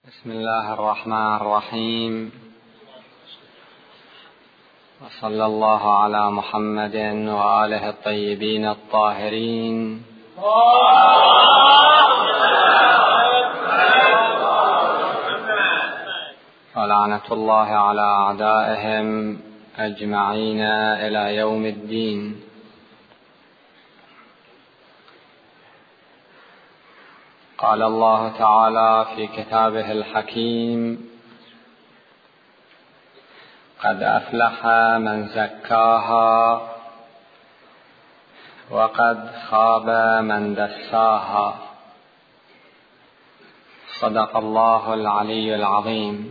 بسم الله الرحمن الرحيم، وصلى الله على محمد وآله الطيبين الطاهرين، ولعنة الله على أعدائهم أجمعين إلى يوم الدين. قال الله تعالى في كتابه الحكيم: قد أفلح من زكاها وقد خاب من دساها. صدق الله العلي العظيم.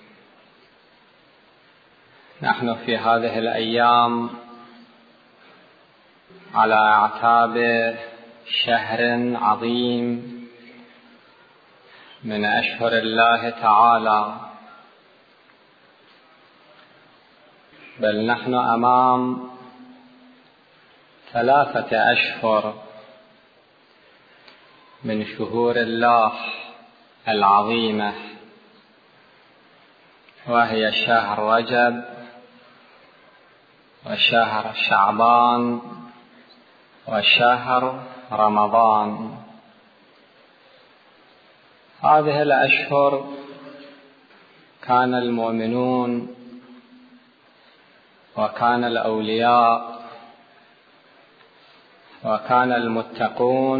نحن في هذه الأيام على أعتاب شهر عظيم من أشهر الله تعالى، بل نحن أمام 3 أشهر من شهور الله العظيمة، وهي شهر رجب وشهر شعبان وشهر رمضان. هذه الأشهر كان المؤمنون وكان الأولياء وكان المتقون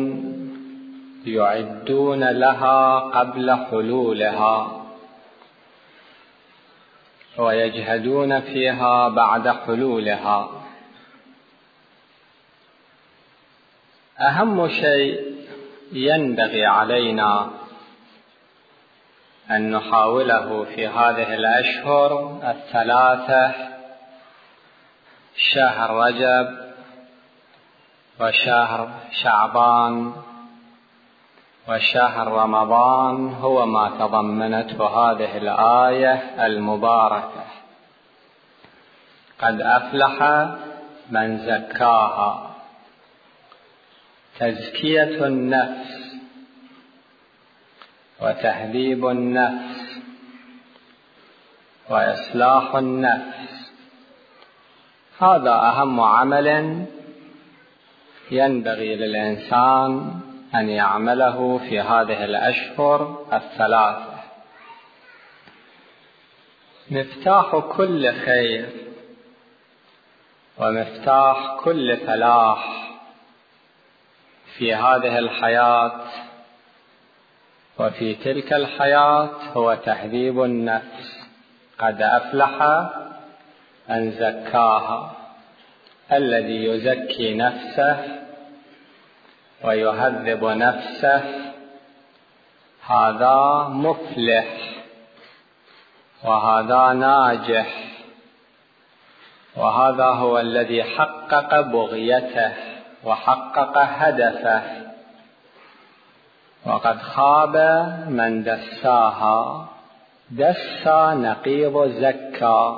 يعدون لها قبل حلولها، ويجهدون فيها بعد حلولها. أهم شيء ينبغي علينا أن نحاوله في هذه الأشهر 3، شهر رجب وشهر شعبان وشهر رمضان، هو ما تضمنته هذه الآية المباركة: قد أفلح من زكاها. تزكية النفس وتهذيب النفس وإصلاح النفس، هذا أهم عمل ينبغي للإنسان أن يعمله في هذه الأشهر 3. مفتاح كل خير ومفتاح كل فلاح في هذه الحياة وفي تلك الحياة هو تهذيب النفس. قد أفلح من زكاها، الذي يزكي نفسه ويهذب نفسه هذا مفلح وهذا ناجح، وهذا هو الذي حقق بغيته وحقق هدفه. وقد خاب من دساها. دسا نقيض زكى،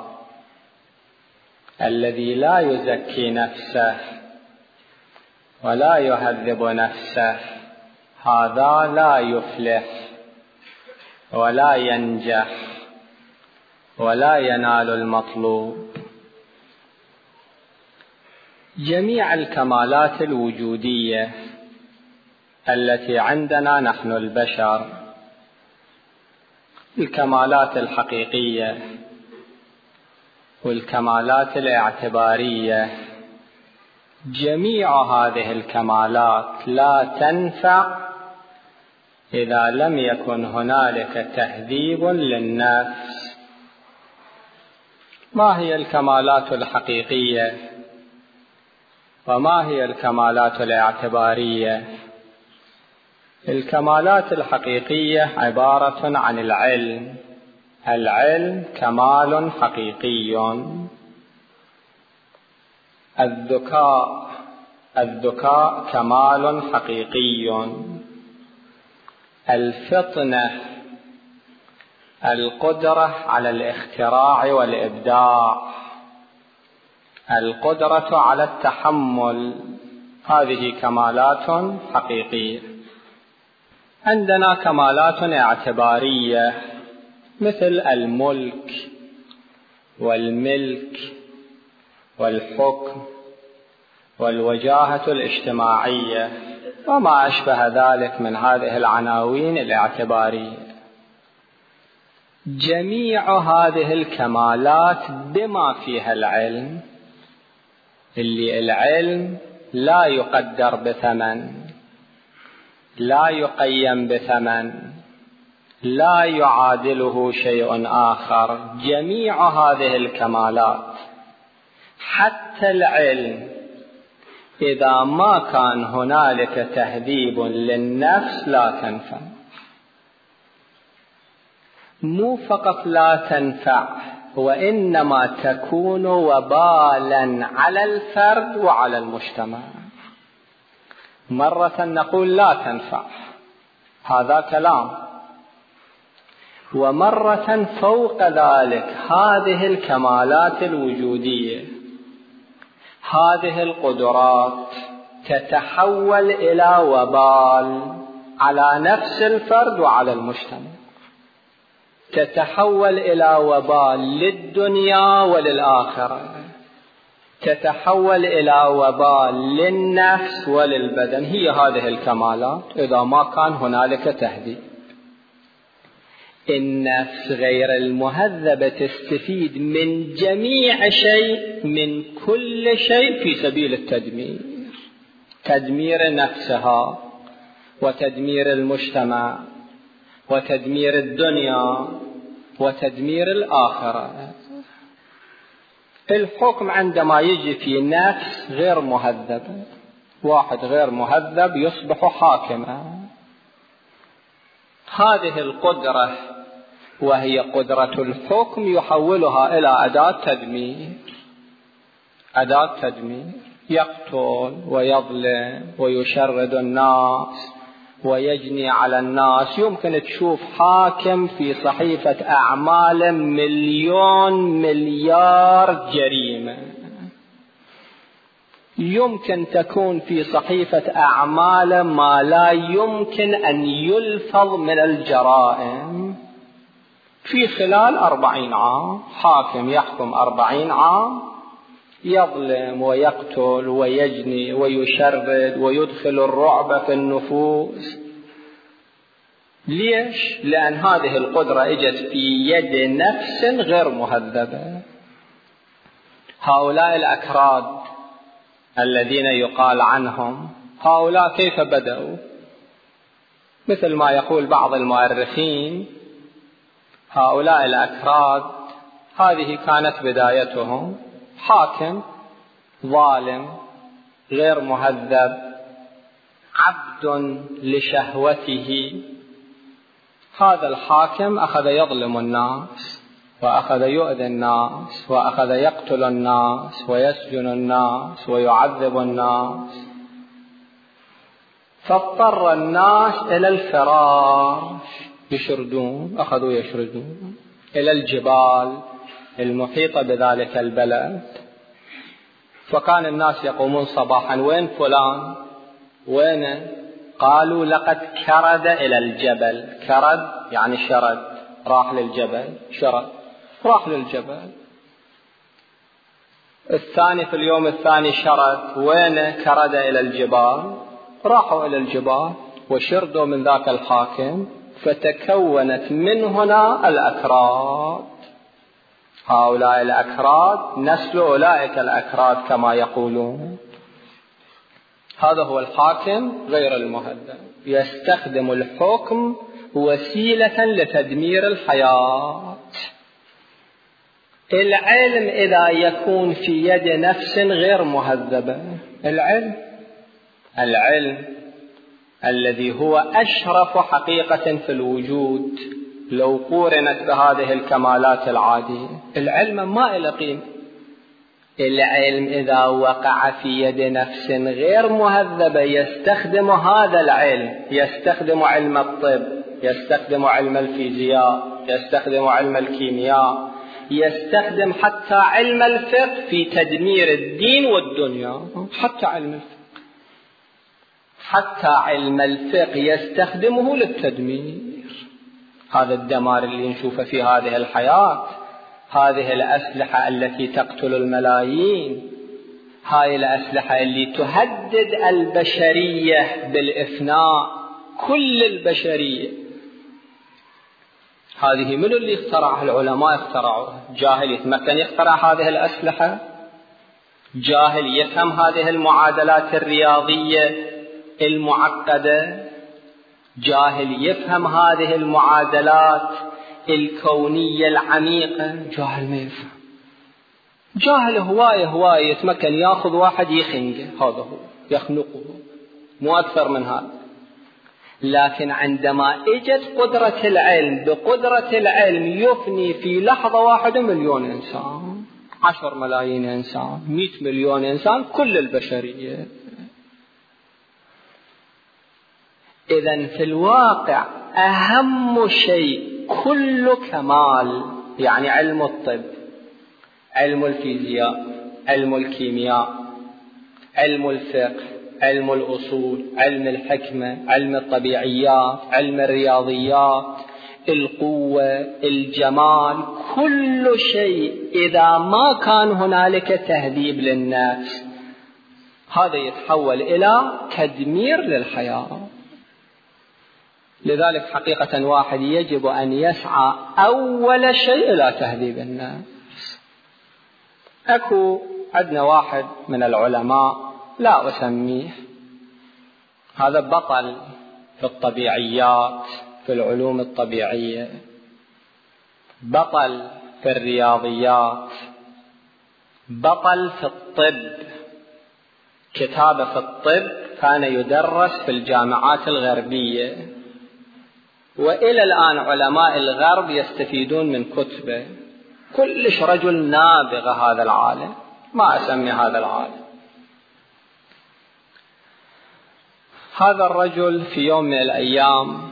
الذي لا يزكي نفسه ولا يهذب نفسه هذا لا يفلح ولا ينجح ولا ينال المطلوب. جميع الكمالات الوجودية التي عندنا نحن البشر، الكمالات الحقيقية والكمالات الاعتبارية، جميع هذه الكمالات لا تنفع إذا لم يكن هنالك تهذيب للنفس. ما هي الكمالات الحقيقية وما هي الكمالات الاعتبارية؟ الكمالات الحقيقية عبارة عن العلم. العلم كمال حقيقي. الذكاء كمال حقيقي. الفطنة، القدرة على الاختراع والإبداع، القدرة على التحمل، هذه كمالات حقيقية. عندنا كمالات اعتبارية مثل الملك والملك والحكم والوجاهة الاجتماعية وما أشبه ذلك من هذه العناوين الاعتبارية. جميع هذه الكمالات بما فيها العلم، اللي العلم لا يقدر بثمن، لا يقيم بثمن، لا يعادله شيء آخر. جميع هذه الكمالات حتى العلم إذا ما كان هنالك تهذيب للنفس لا تنفع. مو فقط لا تنفع، وإنما تكون وبالا على الفرد وعلى المجتمع. مرة نقول لا تنفع، هذا كلام، ومرة فوق ذلك هذه الكمالات الوجودية، هذه القدرات تتحول إلى وبال على نفس الفرد وعلى المجتمع، تتحول إلى وبال للدنيا وللآخرة، تتحول إلى وبال للنفس وللبدن. هي هذه الكمالات إذا ما كان هنالك تهذيب. النفس غير المهذبة تستفيد من جميع شيء، من كل شيء، في سبيل التدمير، تدمير نفسها وتدمير المجتمع وتدمير الدنيا وتدمير الآخرة. الحكم عندما يجي في نفس غير مهذبة، واحد غير مهذب يصبح حاكما، هذه القدرة وهي قدرة الحكم يحولها إلى أداة تدمير، أداة تدمير، يقتل ويظلم ويشرد الناس ويجني على الناس. يمكن تشوف حاكم في صحيفة أعمال مليون مليار جريمة، يمكن تكون في صحيفة أعمال ما لا يمكن أن يلفظ من الجرائم في خلال 40 عام. حاكم يحكم 40 عام، يظلم ويقتل ويجني ويشرد ويدخل الرعب في النفوس. ليش؟ لأن هذه القدرة اجت في يد نفس غير مهذبة. هؤلاء الأكراد الذين يقال عنهم، هؤلاء كيف بدأوا؟ مثل ما يقول بعض المؤرخين، هؤلاء الأكراد هذه كانت بدايتهم، حاكم ظالم غير مهذب، عبد لشهوته. هذا الحاكم أخذ يظلم الناس وأخذ يؤذي الناس وأخذ يقتل الناس ويسجن الناس ويعذب الناس، فاضطر الناس إلى الفرار، يشردون، أخذوا يشردون إلى الجبال المحيطة بذلك البلد. فكان الناس يقومون صباحا، وين فلان؟ وين؟ قالوا لقد كرد إلى الجبل. كرد يعني شرد، راح للجبل، شرد، راح للجبل. الثاني في اليوم الثاني شرد، وين؟ كرد إلى الجبال. راحوا إلى الجبال وشردوا من ذاك الحاكم، فتكونت من هنا الأكراد. هؤلاء الأكراد نسل أولئك الأكراد كما يقولون. هذا هو الحاكم غير المهذب، يستخدم الحكم وسيلة لتدمير الحياة. العلم إذا يكون في يد نفس غير مهذبة، العلم الذي هو أشرف حقيقة في الوجود لو قورنت بهذه الكمالات العادية، العلم ما إلى قيمة. العلم إذا وقع في يد نفس غير مهذبة يستخدم هذا العلم، يستخدم علم الطب، يستخدم علم الفيزياء، يستخدم علم الكيمياء، يستخدم حتى علم الفقه في تدمير الدين والدنيا. حتى علم الفقه يستخدمه للتدمير. هذا الدمار اللي نشوفه في هذه الحياة، هذه الأسلحة التي تقتل الملايين، هاي الأسلحة اللي تهدد البشرية بالإفناء، كل البشرية. هذه من اللي اخترعها؟ العلماء اخترعوها. جاهل يتمكن يخترع هذه الأسلحة؟ جاهل يفهم هذه المعادلات الرياضية المعقدة؟ جاهل يفهم هذه المعادلات الكونية العميقة؟ جاهل ما يفهم. جاهل هواية يتمكن ياخذ واحد يخنقه، هذا هو يخنقه، مو أكثر من هذا. لكن عندما اجت قدرة العلم، بقدرة العلم يفني في لحظة واحدة 1,000,000 إنسان، 10 ملايين إنسان، 100 مليون إنسان، كل البشرية. إذن في الواقع أهم شيء كل كمال، يعني علم الطب، علم الفيزياء، علم الكيمياء، علم الفقه، علم الأصول، علم الحكمة، علم الطبيعيات، علم الرياضيات، القوة، الجمال، كل شيء إذا ما كان هنالك تهذيب للنفس هذا يتحول إلى تدمير للحياة. لذلك حقيقة واحد يجب أن يسعى أول شيء إلى تهذيب النفس. أكو عندنا واحد من العلماء لا أسميه، هذا بطل في الطبيعيات، في العلوم الطبيعية، بطل في الرياضيات، بطل في الطب. كتابه في الطب كان يدرس في الجامعات الغربية، وإلى الآن علماء الغرب يستفيدون من كتبه. كلش رجل نابغ هذا العالم، ما أسمي هذا العالم. هذا الرجل في يوم من الأيام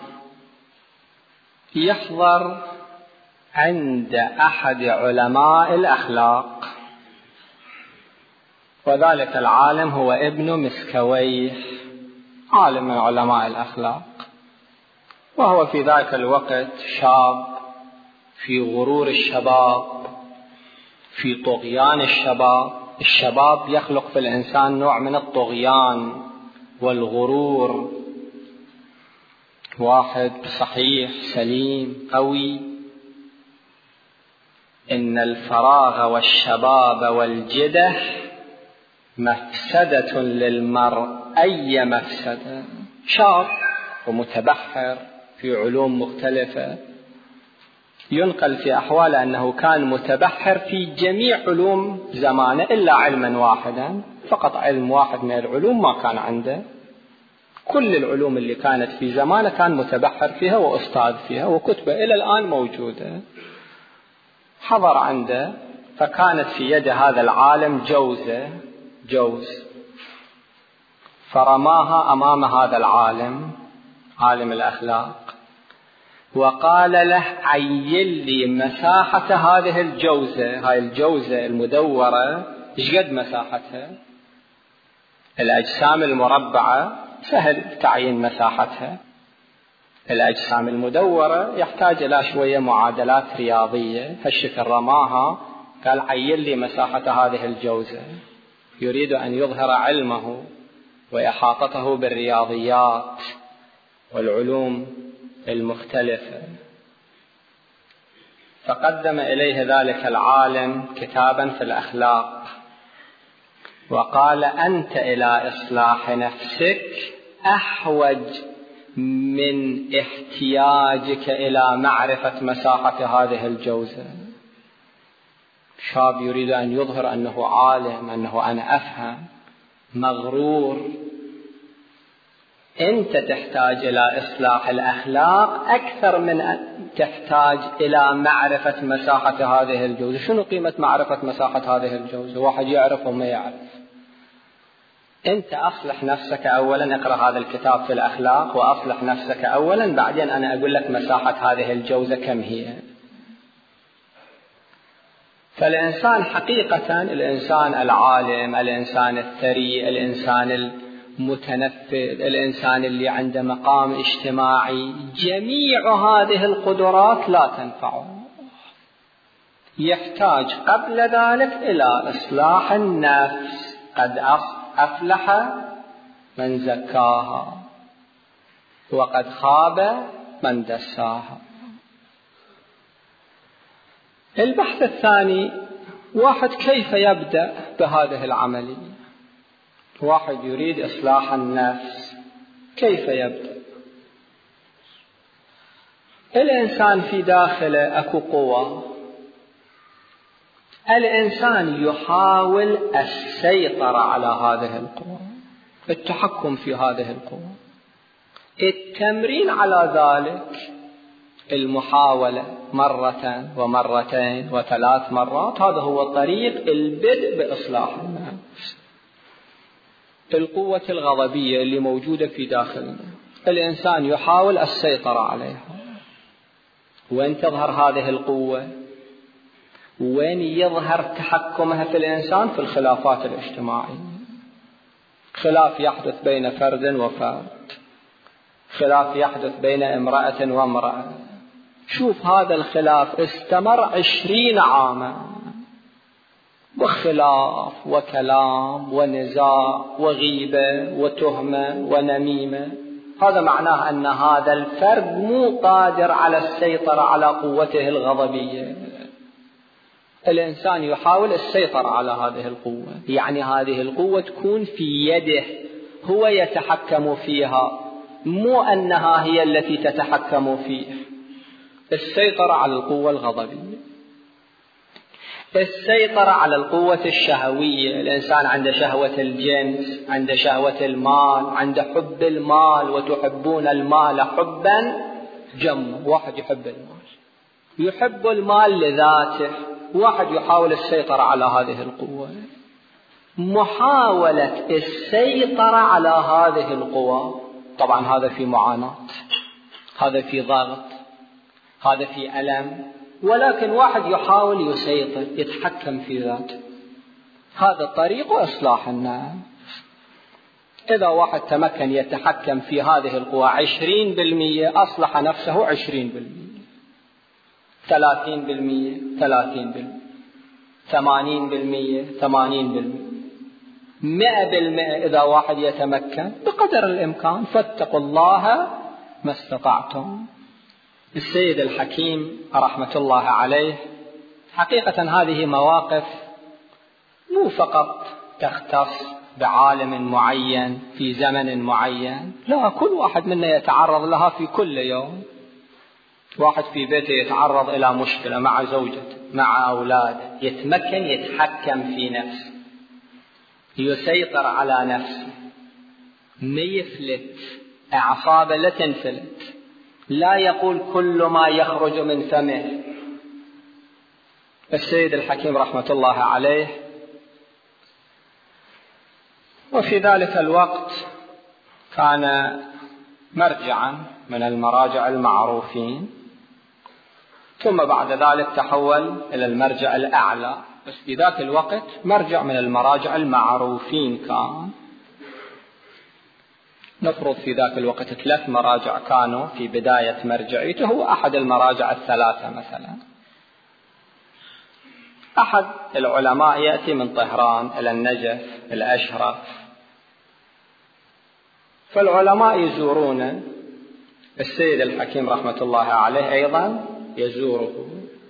يحضر عند أحد علماء الأخلاق، وذلك العالم هو ابن مسكويه، عالم من علماء الأخلاق. وهو في ذاك الوقت شاب في غرور الشباب، في طغيان الشباب. الشباب يخلق في الإنسان نوع من الطغيان والغرور. واحد صحيح سليم قوي، إن الفراغ والشباب والجدة مفسدة للمرء، أي مفسدة. شاب ومتبحر في علوم مختلفة، ينقل في أحواله أنه كان متبحر في جميع علوم زمانه إلا علما واحدا، فقط علم واحد من العلوم ما كان عنده. كل العلوم اللي كانت في زمانه كان متبحر فيها وأستاذ فيها، وكتبه إلى الآن موجودة. حضر عنده، فكانت في يد هذا العالم جوز، فرماها أمام هذا العالم، عالم الأخلاق، وقال له عين لي مساحة هذه الجوزة. هاي الجوزة المدورة إيش قد مساحتها؟ الأجسام المربعة سهل تعيين مساحتها، الأجسام المدورة يحتاج إلى شوية معادلات رياضية. هالشكل رماها، قال عين لي مساحة هذه الجوزة. يريد أن يظهر علمه وإحاطته بالرياضيات والعلوم المختلفة. فقدم إليه ذلك العالم كتابا في الأخلاق، وقال أنت إلى إصلاح نفسك أحوج من احتياجك إلى معرفة مساحة هذه الجوزة. شاب يريد أن يظهر أنه عالم، أنه أنا أفهم، مغرور. أنت تحتاج إلى إصلاح الأخلاق أكثر من أن تحتاج إلى معرفة مساحة هذه الجوزة. شنو قيمة معرفة مساحة هذه الجوزة؟ واحد يعرف وما يعرف. أنت أصلح نفسك أولا، اقرأ هذا الكتاب في الأخلاق وأصلح نفسك أولا، بعدين أنا أقول لك مساحة هذه الجوزة كم هي. فالإنسان حقيقة، الإنسان العالم، الإنسان الثري، الإنسان متنفذ، الإنسان اللي عنده مقام اجتماعي، جميع هذه القدرات لا تنفعه، يحتاج قبل ذلك إلى إصلاح النفس. قد أفلح من زكاها وقد خاب من دساها. البحث الثاني، واحد كيف يبدأ بهذه العملية؟ واحد يريد إصلاح النفس، كيف يبدأ؟ الإنسان في داخله أكو قوة، الإنسان يحاول السيطرة على هذه القوة، التحكم في هذه القوة. التمرين على ذلك، المحاولة مرة ومرتين وثلاث مرات، هذا هو طريق البدء بإصلاح النفس. القوة الغضبية اللي موجودة في داخلنا، الإنسان يحاول السيطرة عليها. وين تظهر هذه القوة؟ وين يظهر تحكمها في الإنسان؟ في الخلافات الاجتماعية. خلاف يحدث بين فرد وفرد، خلاف يحدث بين امرأة وامرأة. شوف هذا الخلاف استمر 20 عاما، وخلاف وكلام ونزاع وغيبة وتهمة ونميمة. هذا معناه أن هذا الفرد مو قادر على السيطرة على قوته الغضبية. الإنسان يحاول السيطرة على هذه القوة، يعني هذه القوة تكون في يده، هو يتحكم فيها، مو أنها هي التي تتحكم فيه. السيطرة على القوة الغضبية، السيطرة على القوة الشهوية. الإنسان عنده شهوة الجنس، عنده شهوة المال، عنده حب المال، وتحبون المال حبا جما. واحد يحب المال، يحب المال لذاته، واحد يحاول السيطرة على هذه القوة. محاولة السيطرة على هذه القوة، طبعا هذا في معاناة، هذا في ضغط، هذا في ألم، ولكن واحد يحاول يسيطر، يتحكم في ذاته. هذا طريق إصلاح النفس. إذا واحد تمكن يتحكم في هذه القوة 20%، أصلح نفسه 20%، 30%، 30%، 80%، 80%، 100%. إذا واحد يتمكن بقدر الإمكان، فاتقوا الله ما استطعتم. السيد الحكيم رحمة الله عليه، حقيقة هذه مواقف مو فقط تختص بعالم معين في زمن معين، لا، كل واحد منا يتعرض لها في كل يوم. واحد في بيته يتعرض إلى مشكلة مع زوجته، مع أولاده، يتمكن يتحكم في نفسه، يسيطر على نفسه، ما يفلت، أعصابه لا تنفلت، لا يقول كل ما يخرج من فمه. السيد الحكيم رحمة الله عليه، وفي ذلك الوقت كان مرجعا من المراجع المعروفين، ثم بعد ذلك تحول إلى المرجع الأعلى، بس في ذاك الوقت مرجع من المراجع المعروفين كان. نفرض في ذاك الوقت 3 مراجع كانوا في بداية مرجعيته، هو أحد المراجع 3 مثلا. أحد العلماء يأتي من طهران إلى النجف الأشرف، فالعلماء يزورون السيد الحكيم رحمة الله عليه، أيضا يزوره.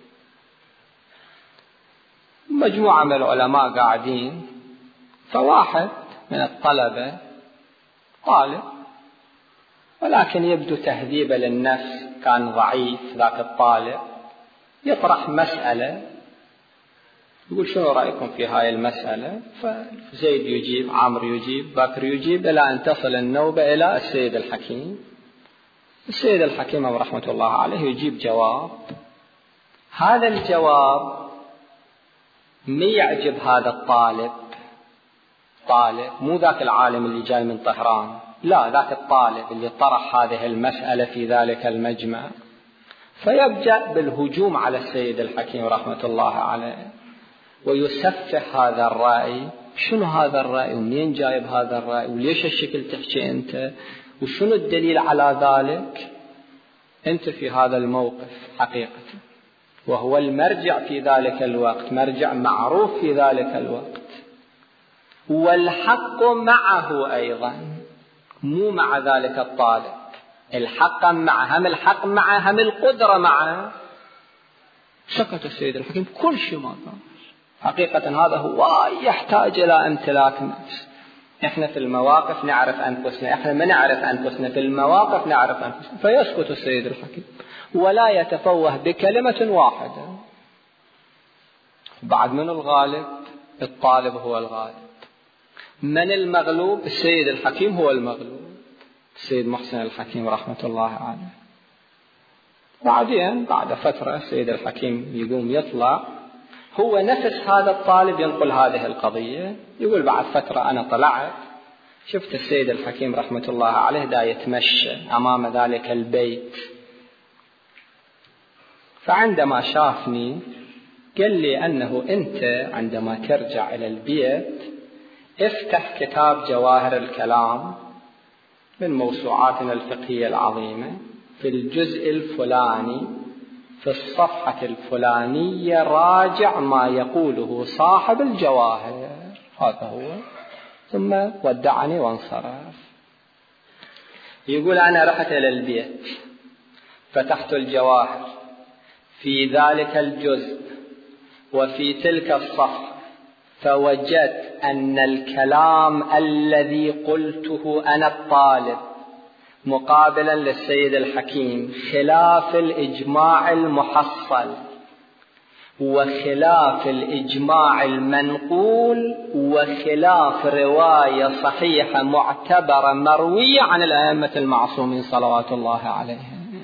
مجموعة من العلماء قاعدين، فواحد من الطلبة طالب، ولكن يبدو تهذيبا للنفس، كان ضعيف ذاك الطالب، يطرح مسألة، يقول شنو رأيكم في هاي المسألة؟ فزيد يجيب، عمرو يجيب، بكر يجيب، إلى أن تصل النوبة إلى السيد الحكيم. السيد الحكيم رحمة الله عليه يجيب جواب. هذا الجواب ما يعجب هذا الطالب، طالب مو ذاك العالم اللي جاي من طهران، لا، ذاك الطالب اللي طرح هذه المسألة في ذلك المجمع، فيبدأ بالهجوم على السيد الحكيم رحمة الله عليه، ويسفح هذا الرأي شنو هذا الرأي ومنين جايب هذا الرأي وليش الشكل تحكي أنت وشنو الدليل على ذلك؟ أنت في هذا الموقف حقيقة، وهو المرجع في ذلك الوقت، مرجع معروف في ذلك الوقت، والحق معه أيضا، مو مع ذلك الطالب، الحق معه، هم الحق معه هم القدرة معه. سكت السيد الحكيم كل شيء ما قال. حقيقة هذا هو يحتاج إلى امتلاك نفس. إحنا في المواقف نعرف أنفسنا، إحنا ما نعرف أنفسنا، في المواقف نعرف أنفسنا. فيسكت السيد الحكيم ولا يتفوه بكلمة واحدة. بعد من الغالب؟ الطالب هو الغالب. من المغلوب؟ السيد الحكيم هو المغلوب، السيد محسن الحكيم رحمة الله عليه. بعدين بعد فترة السيد الحكيم يقوم يطلع، هو نفس هذا الطالب ينقل هذه القضية، يقول بعد فترة أنا طلعت شفت السيد الحكيم رحمة الله عليه دا يتمشى أمام ذلك البيت، فعندما شافني قال لي أنه أنت عندما ترجع إلى البيت افتح كتاب جواهر الكلام من موسوعاتنا الفقهية العظيمة في الجزء الفلاني في الصفحة الفلانية، راجع ما يقوله صاحب الجواهر. هذا هو. ثم ودعني وانصرف. يقول أنا رحت إلى البيت فتحت الجواهر في ذلك الجزء وفي تلك الصفحة، فوجدت أن الكلام الذي قلته أنا الطالب مقابلا للسيد الحكيم خلاف الإجماع المحصل وخلاف الإجماع المنقول وخلاف رواية صحيحة معتبرة مروية عن الأئمة المعصومين صلوات الله عليهم.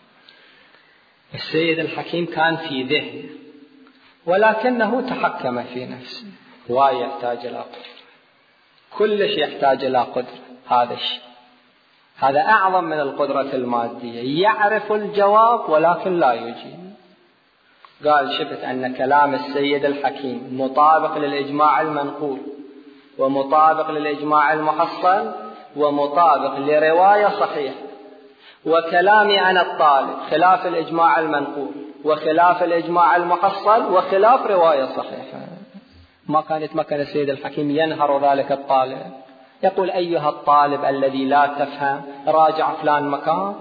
السيد الحكيم كان في ذهنه ولكنه تحكم في نفسه. ويحتاج إلى قدرة، كل شيء يحتاج إلى قدرة. هذا الشيء هذا أعظم من القدرة المادية. يعرف الجواب ولكن لا يجيب. قال شفت أن كلام السيد الحكيم مطابق للإجماع المنقول ومطابق للإجماع المحصل ومطابق لرواية صحيحة، وكلامي أنا الطالب خلاف الإجماع المنقول وخلاف الإجماع المحصل وخلاف رواية صحيحة. ما كان يتمكن السيد الحكيم ينهر ذلك الطالب، يقول أيها الطالب الذي لا تفهم راجع فلان مكان.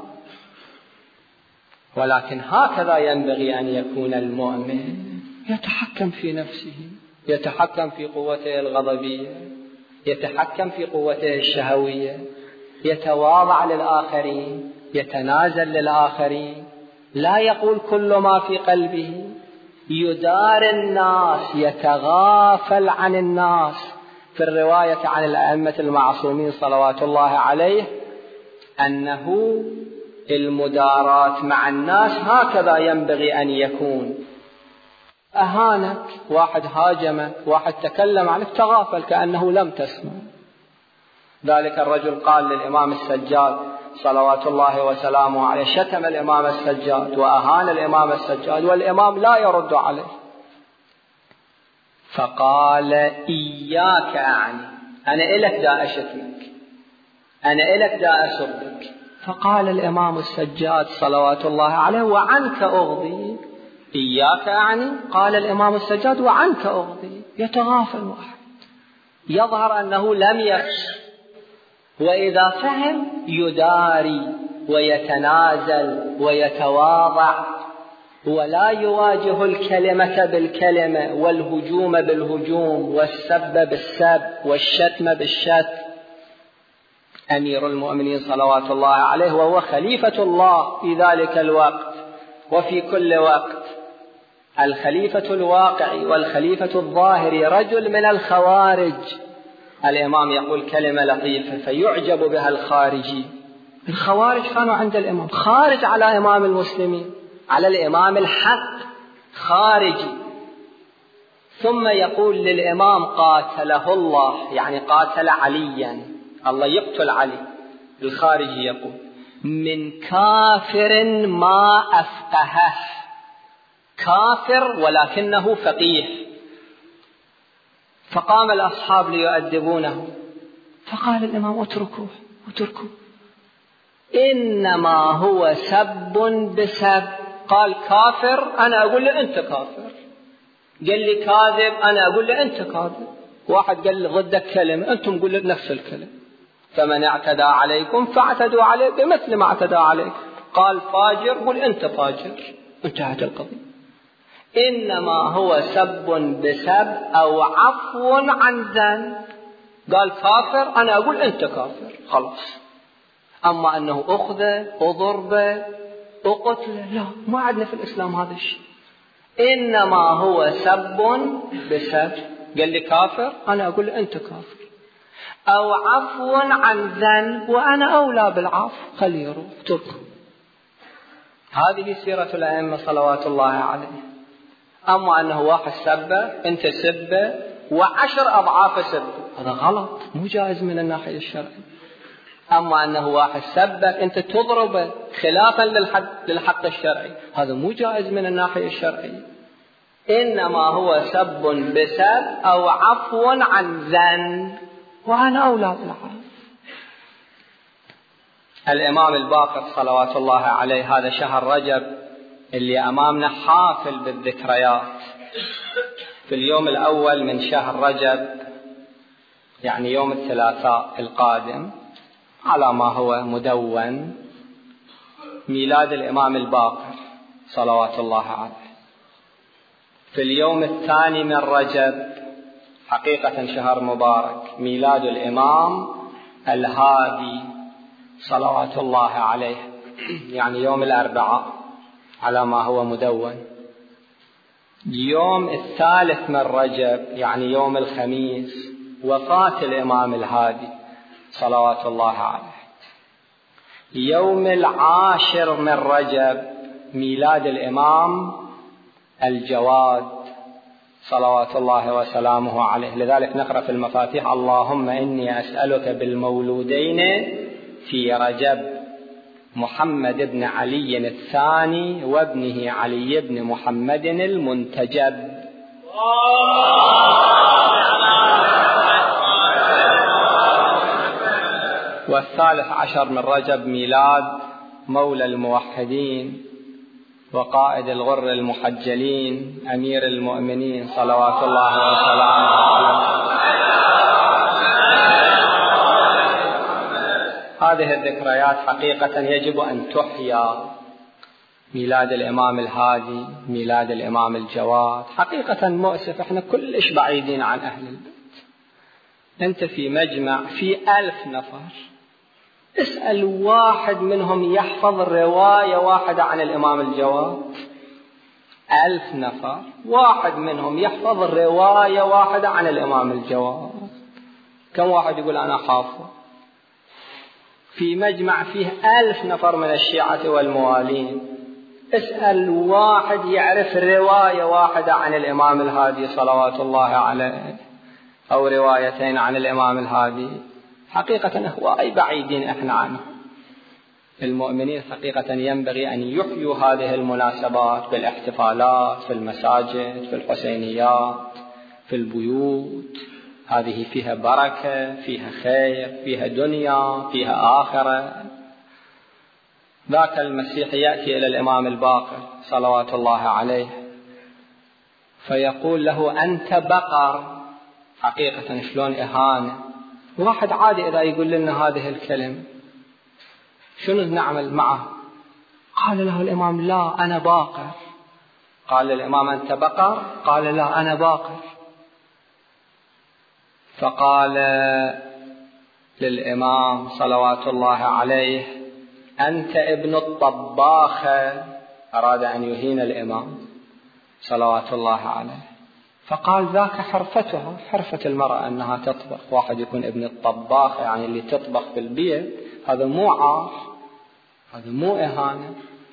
ولكن هكذا ينبغي أن يكون المؤمن، يتحكم في نفسه، يتحكم في قوته الغضبية، يتحكم في قوته الشهوية، يتواضع للآخرين، يتنازل للآخرين، لا يقول كل ما في قلبه، يدار الناس، يتغافل عن الناس. في الرواية عن الأئمة المعصومين صلوات الله عليه أنه المدارات مع الناس هكذا ينبغي أن يكون. أهانك، واحد هاجمك، واحد تكلم عنك، تغافل كأنه لم تسمع. ذلك الرجل قال للإمام السجاد صلوات الله وسلامه عليه، شتم الإمام السجاد وأهان الإمام السجاد والإمام لا يرد عليه، فقال إياك أعني، أنا إلك دا أشتمك، أنا إلك دا أسبك. فقال الإمام السجاد صلوات الله عليه وعنك أغضي. إياك أعني، قال الإمام السجاد وعنك أغضي. يتغافل واحد، يظهر أنه لم يفهم، وإذا فهم يداري ويتنازل ويتواضع ولا يواجه الكلمة بالكلمة والهجوم بالهجوم والسب بالسب والشتم بالشتم. أمير المؤمنين صلوات الله عليه وهو خليفة الله في ذلك الوقت وفي كل وقت، الخليفة الواقعي والخليفة الظاهري، رجل من الخوارج. الإمام يقول كلمة لطيفة فيعجب بها الخارجي. الخوارج كانوا عند الإمام خارج على إمام المسلمين، على الإمام الحق، خارجي. ثم يقول للإمام قاتله الله، يعني قاتل عليا، الله يقتل علي. الخارجي يقول من كافر ما أفقهه، كافر ولكنه فقيه، فقام الأصحاب ليؤدبونه، فقال الإمام اتركوه، إنما هو سب بسب. قال كافر، أنا أقول له أنت كافر. قال لي كاذب، أنا أقول له أنت كاذب. واحد قال لي ضدك كلمة، أنتم قلوا نفس الكلمة. فمن اعتدى عليكم فاعتدوا عليه بمثل ما اعتدى عليك. قال فاجر، قل أنت فاجر، انتهت القضية. إنما هو سب بسب أو عفو عن ذنب. قال كافر، أنا أقول أنت كافر، خلاص. أما أنه أخذ أضرب أقتل، لا، ما عندنا في الإسلام هذا الشيء. إنما هو سب بسب. قال لي كافر، أنا أقول أنت كافر. أو عفو عن ذنب، وأنا أولى بالعفو، خليه يروح تركه. هذه سيرة الأئمة صلوات الله عليه. أما أنه واحد سبه، أنت سبه و10 أضعاف سبه، هذا غلط، مو جائز من الناحية الشرعية. أما أنه واحد سبك أنت تضربه خلافا للحق الشرعي، هذا مو جائز من الناحية الشرعية. إنما هو سب بسب أو عفو عن ذنب، وأنا أولى بالعفو. الإمام الباقر صلوات الله عليه، هذا شهر رجب اللي أمامنا حافل بالذكريات. في اليوم الأول من شهر رجب، يعني يوم الثلاثاء القادم على ما هو مدون، ميلاد الإمام الباقر صلوات الله عليه. في اليوم الثاني من رجب، حقيقة شهر مبارك، ميلاد الإمام الهادي صلوات الله عليه، يعني يوم الأربعاء على ما هو مدون. يوم الثالث من رجب، يعني يوم الخميس، وفاة الإمام الهادي صلوات الله عليه. يوم العاشر من رجب، ميلاد الإمام الجواد صلوات الله وسلامه عليه. لذلك نقرأ في المفاتيح: اللهم إني أسألك بالمولودين في رجب، محمد بن علي الثاني وابنه علي بن محمد المنتجب. والثالث عشر من رجب، ميلاد مولى الموحدين وقائد الغر المحجلين أمير المؤمنين صلوات الله وسلامه عليه. هذه الذكريات حقيقة يجب أن تحيا. ميلاد الإمام الهادي، ميلاد الإمام الجواد، حقيقة مؤسف، احنا كلش بعيدين عن أهل البيت. أنت في مجمع في 1000 نفر، اسأل واحد منهم يحفظ رواية واحدة عن الإمام الجواد. 1000 نفر، واحد منهم يحفظ رواية واحدة عن الإمام الجواد. كم واحد يقول أنا حافظ؟ في مجمع فيه 1000 نفر من الشيعة والموالين، اسأل واحد يعرف رواية واحدة عن الإمام الهادي صلوات الله عليه، أو روايتين عن الإمام الهادي. حقيقة هواي بعيدين احنا عنه. المؤمنين حقيقة ينبغي أن يحيوا هذه المناسبات بالاحتفالات في المساجد، في الحسينيات، في البيوت. هذه فيها بركة، فيها خير، فيها دنيا، فيها آخرة. ذاك المسيح يأتي إلى الإمام الباقر صلوات الله عليه فيقول له أنت بقر. حقيقة شلون إهانة. واحد عادي إذا يقول لنا هذه الكلمة شنو نعمل معه؟ قال له الإمام لا أنا باقر. قال للإمام أنت بقر؟ قال لا أنا باقر. فقال للإمام صلوات الله عليه أنت ابن الطباخة. أراد أن يهين الإمام صلوات الله عليه. فقال ذاك حرفتها، حرفة المرأة أنها تطبخ. واحد يكون ابن الطباخ يعني اللي تطبخ في البيت، هذا مو عار، هذا مو إهانة.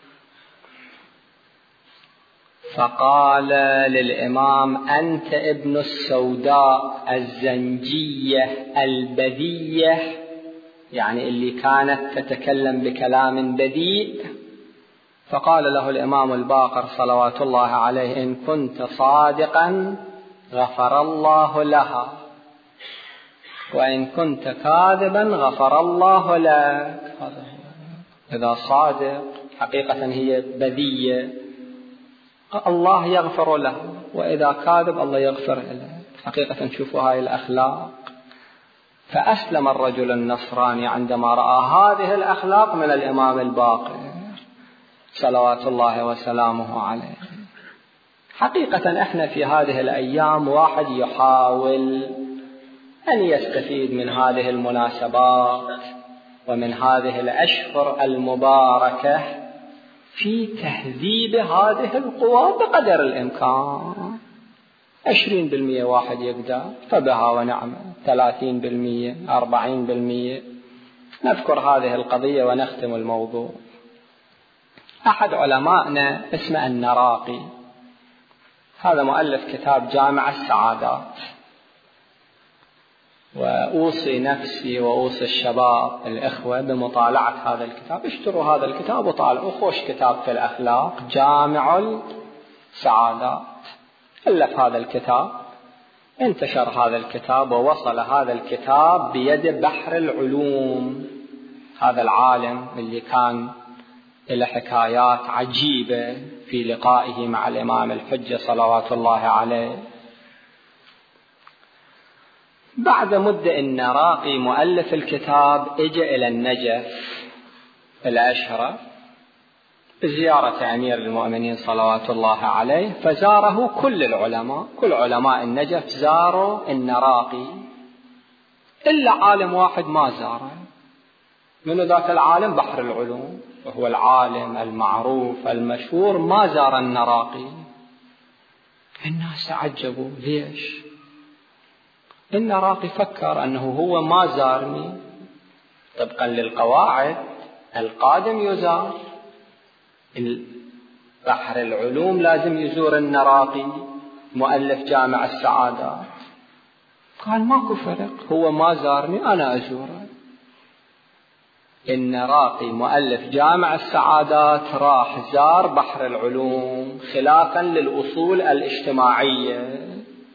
فقال للإمام أنت ابن السوداء الزنجية البذية، يعني اللي كانت تتكلم بكلام بذيء. فقال له الإمام الباقر صلوات الله عليه إن كنت صادقا غفر الله لها، وإن كنت كاذبا غفر الله لك. إذا صادق حقيقة هي بذية الله يغفر له، وإذا كاذب الله يغفر له. حقيقة شوفوا هاي الأخلاق. فأسلم الرجل النصراني عندما رأى هذه الأخلاق من الإمام الباقر صلوات الله وسلامه عليه. حقيقة احنا في هذه الأيام واحد يحاول أن يستفيد من هذه المناسبات ومن هذه الأشهر المباركة في تهذيب هذه القوى بقدر الإمكان. 20% واحد يقدر فبها ونعمة، 30%، 40%. نذكر هذه القضية ونختم الموضوع. أحد علمائنا اسمه النراقي، هذا مؤلف كتاب جامع السعادات، وأوصي نفسي وأوصي الشباب الإخوة بمطالعة هذا الكتاب. اشتروا هذا الكتاب وطالعوا، خوش كتاب في الأخلاق، جامع السعادات. ألف هذا الكتاب، انتشر هذا الكتاب، ووصل هذا الكتاب بيد بحر العلوم، هذا العالم اللي كان له حكايات عجيبة في لقائه مع الإمام الحجة صلوات الله عليه. بعد مدة النراقي مؤلف الكتاب اجى إلى النجف الأشهر بزيارة أمير المؤمنين صلوات الله عليه، فزاره كل العلماء، كل علماء النجف زاروا النراقي إلا عالم واحد ما زاره. من ذاك العالم؟ بحر العلوم، وهو العالم المعروف المشهور، ما زار النراقي. الناس تعجبوا، ليش؟ النراقي فكر أنه هو ما زارني، طبقا للقواعد القادم يزار، بحر العلوم لازم يزور النراقي مؤلف جامع السعادات. قال ماكو فرق، هو ما زارني أنا أزوره. النراقي مؤلف جامع السعادات راح زار بحر العلوم خلافا للأصول الاجتماعية.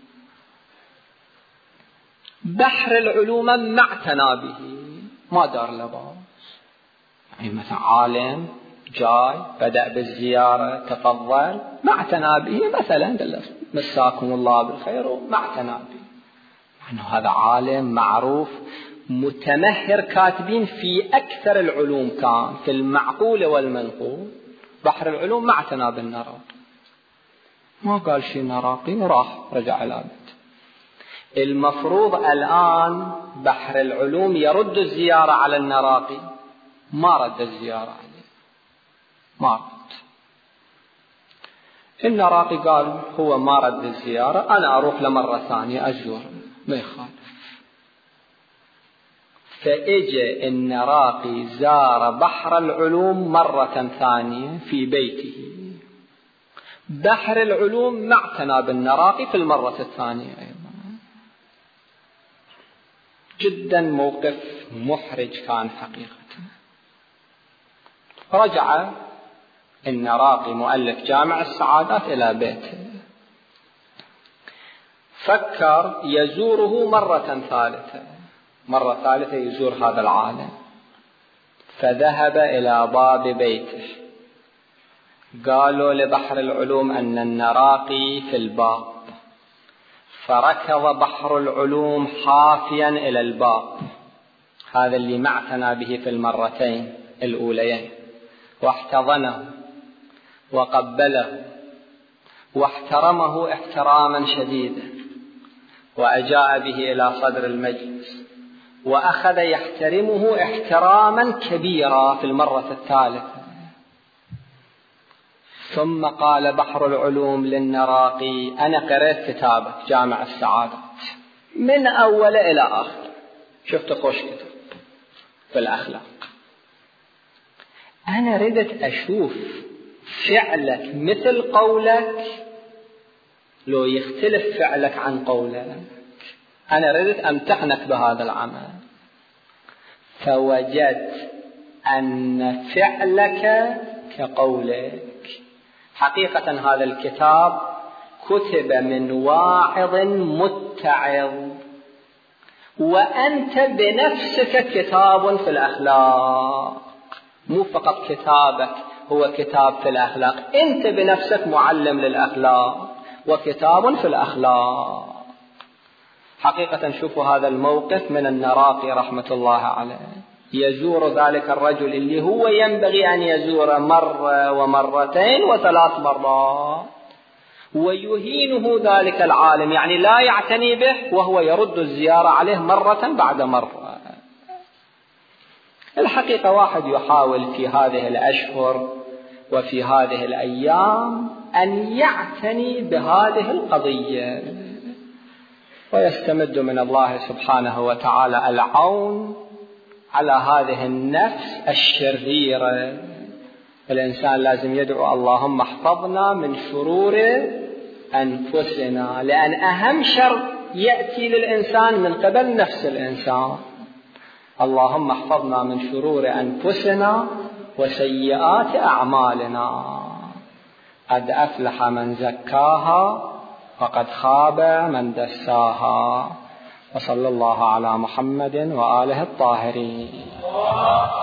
بحر العلوم ما اعتنى به، ما دار لباس. يعني مثلا عالم جاي بدأ بالزيارة تفضل، ما اعتنى به، مثلا قال مساكم الله بالخير وما اعتنى به، أنه هذا عالم معروف متمهر، كاتبين في أكثر العلوم، كان في المعقول والمنقول. بحر العلوم ما اعتنى بالنراقي، ما قال شيء نراقي، راح رجع إلى بيته. المفروض الآن بحر العلوم يرد الزيارة على النراقي، ما رد الزيارة عليه، ما رد. النراقي قال هو ما رد الزيارة، أنا أروح لمرة ثانية أزور، ما يخالف. فإجى النراقي زار بحر العلوم مرة ثانية في بيته. بحر العلوم ما اعتنى بالنراقي في المرة الثانية أيضا. جدا موقف محرج كان حقيقة. رجع النراقي مؤلف جامع السعادات إلى بيته، فكر يزوره مرة ثالثة، مرة ثالثة يزور هذا العالم. فذهب إلى باب بيته، قالوا لبحر العلوم أن النراقي في الباب، فركض بحر العلوم حافيا إلى الباب، هذا اللي ما اعتنى به في المرتين الأوليين، واحتضنه وقبله واحترمه احتراما شديدا، وأجاء به إلى صدر المجلس وأخذ يحترمه احتراما كبيرا في المرة الثالثة. ثم قال بحر العلوم للنراقي أنا قرأت كتابك جامع السعادات من أول إلى آخر، شفت خوش كتاب في الأخلاق، أنا ردت أشوف فعلك مثل قولك لو يختلف فعلك عن قولك، أنا ردت أمتحنك بهذا العمل، فوجدت أن فعلك كقولك. حقيقة هذا الكتاب كتب من واعظ متعظ، وأنت بنفسك كتاب في الأخلاق. مو فقط كتابك هو كتاب في الأخلاق، أنت بنفسك معلم للأخلاق وكتاب في الأخلاق. حقيقة شوفوا هذا الموقف من النراقي رحمة الله عليه، يزور ذلك الرجل اللي هو ينبغي أن يزور مرة ومرتين وثلاث مرات، ويهينه ذلك العالم، يعني لا يعتني به، وهو يرد الزيارة عليه مرة بعد مرة. الحقيقة واحد يحاول في هذه الأشهر وفي هذه الأيام أن يعتني بهذه القضية، ويستمد من الله سبحانه وتعالى العون على هذه النفس الشريرة. الإنسان لازم يدعو اللهم احفظنا من شرور أنفسنا، لأن أهم شر يأتي للإنسان من قبل نفس الإنسان. اللهم احفظنا من شرور أنفسنا وسيئات أعمالنا. قد أفلح من زكاها وقد خاب من دساها. وصلى الله على محمد وآله الطاهرين.